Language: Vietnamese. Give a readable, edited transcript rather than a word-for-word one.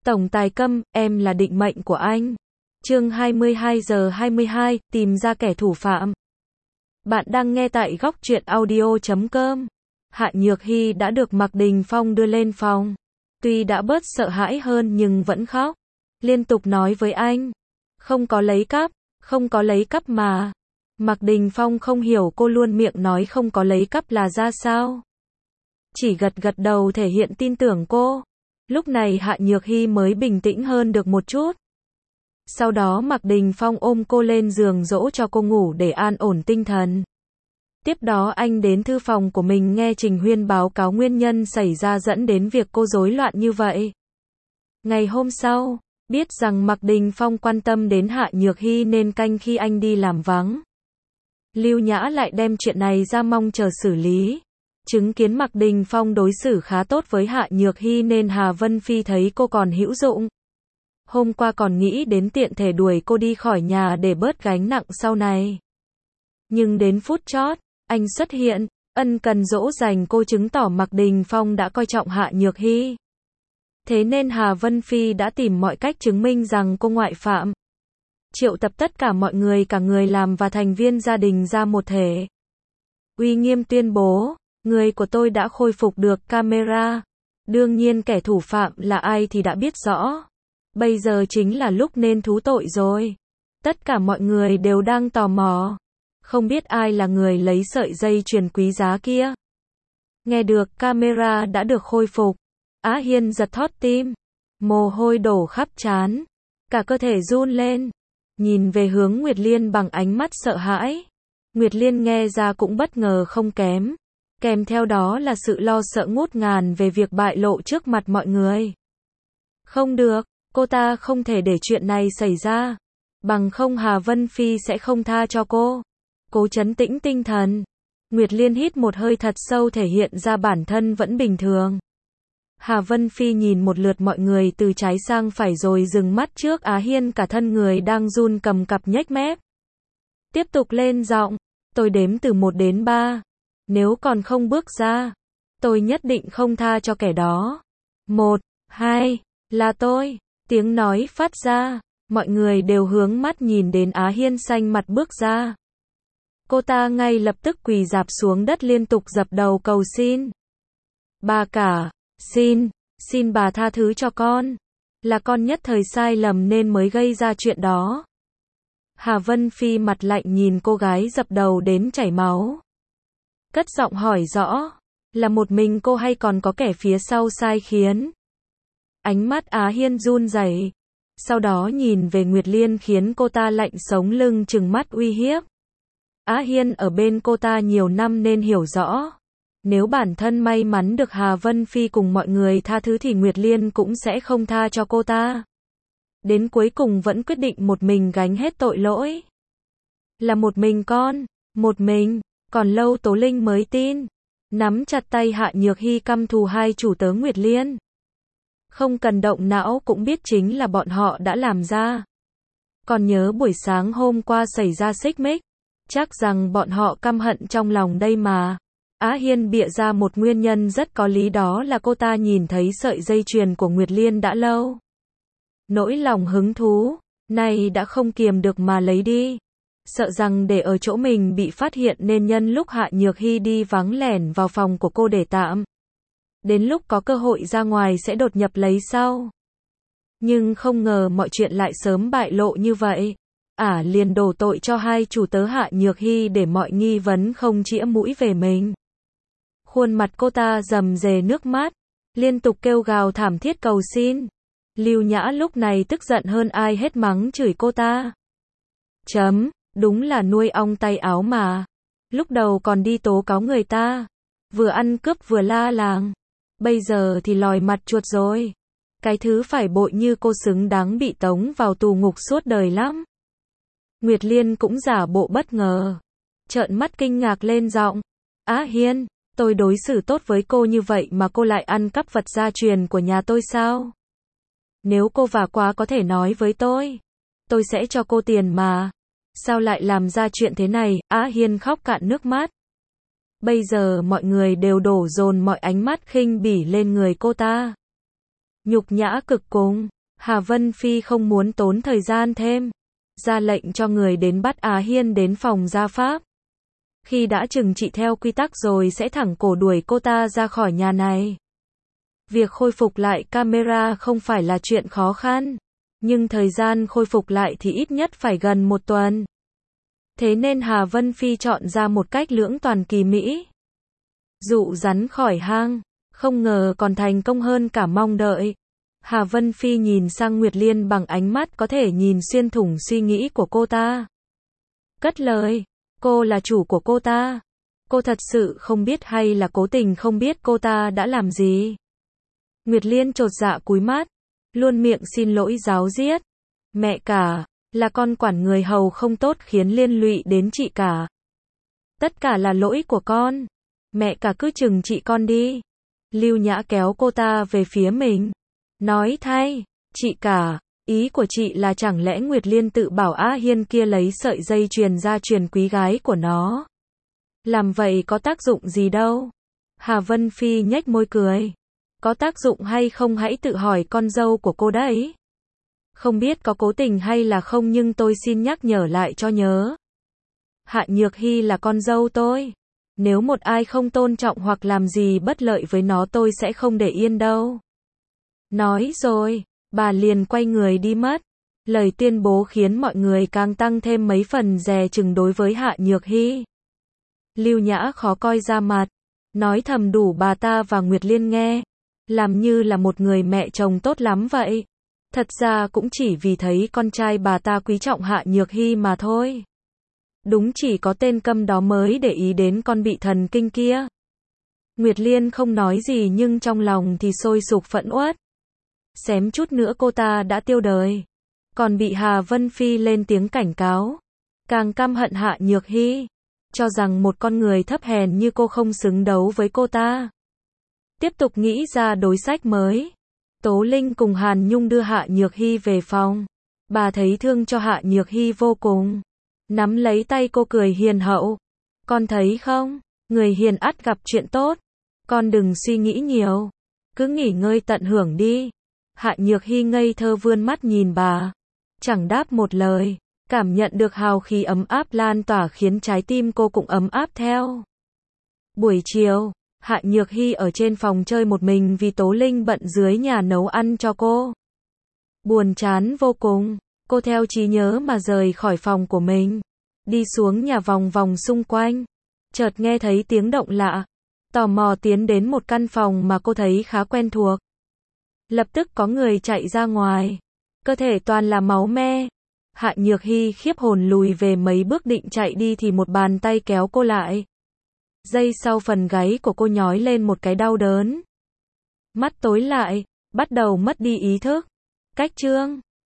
Tổng tài Câm, em là định mệnh của anh. Chương 22 giờ 22, tìm ra kẻ thủ phạm. Bạn đang nghe tại góc truyện audio.com. Hạ Nhược Hy đã được Mạc Đình Phong đưa lên phòng. Tuy đã bớt sợ hãi hơn nhưng vẫn khóc. Liên tục nói với anh. Không có lấy cắp, không có lấy cắp mà. Mạc Đình Phong không hiểu cô luôn miệng nói không có lấy cắp là ra sao. Chỉ gật gật đầu thể hiện tin tưởng cô. Lúc này Hạ Nhược Hy mới bình tĩnh hơn được một chút. Sau đó Mạc Đình Phong ôm cô lên giường dỗ cho cô ngủ để an ổn tinh thần. Tiếp đó anh đến thư phòng của mình nghe Trình Huyên báo cáo nguyên nhân xảy ra dẫn đến việc cô rối loạn như vậy. Ngày hôm sau, biết rằng Mạc Đình Phong quan tâm đến Hạ Nhược Hy nên canh khi anh đi làm vắng. Lưu Nhã lại đem chuyện này ra mong chờ xử lý. Chứng kiến Mạc Đình Phong đối xử khá tốt với Hạ Nhược Hy nên Hà Vân Phi thấy cô còn hữu dụng. Hôm qua còn nghĩ đến tiện thể đuổi cô đi khỏi nhà để bớt gánh nặng sau này. Nhưng đến phút chót, anh xuất hiện, ân cần dỗ dành cô chứng tỏ Mạc Đình Phong đã coi trọng Hạ Nhược Hy. Thế nên Hà Vân Phi đã tìm mọi cách chứng minh rằng cô ngoại phạm. Triệu tập tất cả mọi người cả người làm và thành viên gia đình ra một thể. Uy nghiêm tuyên bố, người của tôi đã khôi phục được camera. Đương nhiên kẻ thủ phạm là ai thì đã biết rõ. Bây giờ chính là lúc nên thú tội rồi. Tất cả mọi người đều đang tò mò. Không biết ai là người lấy sợi dây chuyền quý giá kia. Nghe được camera đã được khôi phục. Á Hiên giật thót tim. Mồ hôi đổ khắp trán. Cả cơ thể run lên. Nhìn về hướng Nguyệt Liên bằng ánh mắt sợ hãi. Nguyệt Liên nghe ra cũng bất ngờ không kém. Kèm theo đó là sự lo sợ ngút ngàn về việc bại lộ trước mặt mọi người. Không được, cô ta không thể để chuyện này xảy ra. Bằng không Hà Vân Phi sẽ không tha cho cô. Cố trấn tĩnh tinh thần. Nguyệt Liên hít một hơi thật sâu thể hiện ra bản thân vẫn bình thường. Hà Vân Phi nhìn một lượt mọi người từ trái sang phải rồi dừng mắt trước Á Hiên cả thân người đang run cầm cặp nhếch mép. Tiếp tục lên giọng, tôi đếm từ 1 đến 3. Nếu còn không bước ra, tôi nhất định không tha cho kẻ đó. 1, 2, là tôi. Tiếng nói phát ra, mọi người đều hướng mắt nhìn đến Á Hiên xanh mặt bước ra. Cô ta ngay lập tức quỳ rạp xuống đất liên tục dập đầu cầu xin. Bà cả, xin bà tha thứ cho con. Là con nhất thời sai lầm nên mới gây ra chuyện đó. Hà Vân Phi mặt lạnh nhìn cô gái dập đầu đến chảy máu. Cất giọng hỏi rõ, là một mình cô hay còn có kẻ phía sau sai khiến? Ánh mắt Á Hiên run rẩy, sau đó nhìn về Nguyệt Liên khiến cô ta lạnh sống lưng trừng mắt uy hiếp. Á Hiên ở bên cô ta nhiều năm nên hiểu rõ. Nếu bản thân may mắn được Hà Vân Phi cùng mọi người tha thứ thì Nguyệt Liên cũng sẽ không tha cho cô ta. Đến cuối cùng vẫn quyết định một mình gánh hết tội lỗi. Là một mình con, một mình. Còn lâu Tố Linh mới tin. Nắm chặt tay Hạ Nhược Hy căm thù hai chủ tớ Nguyệt Liên. Không cần động não cũng biết chính là bọn họ đã làm ra. Còn nhớ buổi sáng hôm qua xảy ra xích mích. Chắc rằng bọn họ căm hận trong lòng đây mà. Á Hiên bịa ra một nguyên nhân rất có lý, đó là cô ta nhìn thấy sợi dây chuyền của Nguyệt Liên đã lâu. Nỗi lòng hứng thú, này đã không kiềm được mà lấy đi. Sợ rằng để ở chỗ mình bị phát hiện nên nhân lúc Hạ Nhược Hy đi vắng lẻn vào phòng của cô để tạm. Đến lúc có cơ hội ra ngoài sẽ đột nhập lấy sau. Nhưng không ngờ mọi chuyện lại sớm bại lộ như vậy. Liền đổ tội cho hai chủ tớ Hạ Nhược Hy để mọi nghi vấn không chĩa mũi về mình. Khuôn mặt cô ta rầm rề nước mắt, liên tục kêu gào thảm thiết cầu xin. Lưu Nhã lúc này tức giận hơn ai hết mắng chửi cô ta. Đúng là nuôi ong tay áo mà. Lúc đầu còn đi tố cáo người ta. Vừa ăn cướp vừa la làng. Bây giờ thì lòi mặt chuột rồi. Cái thứ phải bội như cô xứng đáng bị tống vào tù ngục suốt đời lắm. Nguyệt Liên cũng giả bộ bất ngờ. Trợn mắt kinh ngạc lên giọng. Á Hiên, tôi đối xử tốt với cô như vậy mà cô lại ăn cắp vật gia truyền của nhà tôi sao? Nếu cô vả quá có thể nói với tôi sẽ cho cô tiền mà. Sao lại làm ra chuyện thế này? Á Hiên khóc cạn nước mắt. Bây giờ mọi người đều đổ dồn mọi ánh mắt khinh bỉ lên người cô ta. Nhục nhã cực cùng. Hà Vân Phi không muốn tốn thời gian thêm, ra lệnh cho người đến bắt Á Hiên đến phòng gia pháp. Khi đã trừng trị theo quy tắc rồi sẽ thẳng cổ đuổi cô ta ra khỏi nhà này. Việc khôi phục lại camera không phải là chuyện khó khăn, nhưng thời gian khôi phục lại thì ít nhất phải gần 1 tuần. Thế nên Hà Vân Phi chọn ra một cách lưỡng toàn kỳ mỹ. Dụ rắn khỏi hang, không ngờ còn thành công hơn cả mong đợi. Hà Vân Phi nhìn sang Nguyệt Liên bằng ánh mắt có thể nhìn xuyên thủng suy nghĩ của cô ta. Cất lời, cô là chủ của cô ta. Cô thật sự không biết hay là cố tình không biết cô ta đã làm gì? Nguyệt Liên chột dạ cúi mắt, luôn miệng xin lỗi ráo riết. Mẹ cả, là con quản người hầu không tốt khiến liên lụy đến chị cả. Tất cả là lỗi của con. Mẹ cả cứ trừng trị con đi. Lưu Nhã kéo cô ta về phía mình. Nói thay, chị cả, ý của chị là chẳng lẽ Nguyệt Liên tự bảo Á Hiên kia lấy sợi dây chuyền ra truyền quý gái của nó. Làm vậy có tác dụng gì đâu. Hà Vân Phi nhếch môi cười. Có tác dụng hay không hãy tự hỏi con dâu của cô đấy. Không biết có cố tình hay là không nhưng tôi xin nhắc nhở lại cho nhớ. Hạ Nhược Hy là con dâu tôi. Nếu một ai không tôn trọng hoặc làm gì bất lợi với nó tôi sẽ không để yên đâu. Nói rồi, bà liền quay người đi mất. Lời tuyên bố khiến mọi người càng tăng thêm mấy phần dè chừng đối với Hạ Nhược Hy. Lưu Nhã khó coi ra mặt, nói thầm đủ bà ta và Nguyệt Liên nghe. Làm như là một người mẹ chồng tốt lắm vậy. Thật ra cũng chỉ vì thấy con trai bà ta quý trọng Hạ Nhược Hy mà thôi. Đúng chỉ có tên câm đó mới để ý đến con bị thần kinh kia. Nguyệt Liên không nói gì nhưng trong lòng thì sôi sục phẫn uất. Xém chút nữa cô ta đã tiêu đời. Còn bị Hà Vân Phi lên tiếng cảnh cáo. Càng căm hận Hạ Nhược Hy. Cho rằng một con người thấp hèn như cô không xứng đấu với cô ta. Tiếp tục nghĩ ra đối sách mới. Tố Linh cùng Hàn Nhung đưa Hạ Nhược Hy về phòng. Bà thấy thương cho Hạ Nhược Hy vô cùng. Nắm lấy tay cô cười hiền hậu. Con thấy không? Người hiền ắt gặp chuyện tốt. Con đừng suy nghĩ nhiều. Cứ nghỉ ngơi tận hưởng đi. Hạ Nhược Hy ngây thơ vươn mắt nhìn bà. Chẳng đáp một lời. Cảm nhận được hào khí ấm áp lan tỏa khiến trái tim cô cũng ấm áp theo. Buổi chiều, Hạ Nhược Hy ở trên phòng chơi một mình vì Tố Linh bận dưới nhà nấu ăn cho cô. Buồn chán vô cùng, cô theo trí nhớ mà rời khỏi phòng của mình. Đi xuống nhà vòng vòng xung quanh. Chợt nghe thấy tiếng động lạ. Tò mò tiến đến một căn phòng mà cô thấy khá quen thuộc. Lập tức có người chạy ra ngoài. Cơ thể toàn là máu me. Hạ Nhược Hy khiếp hồn lùi về mấy bước định chạy đi thì một bàn tay kéo cô lại. Giây sau phần gáy của cô nhói lên một cái đau đớn. Mắt tối lại, bắt đầu mất đi ý thức. Cách chương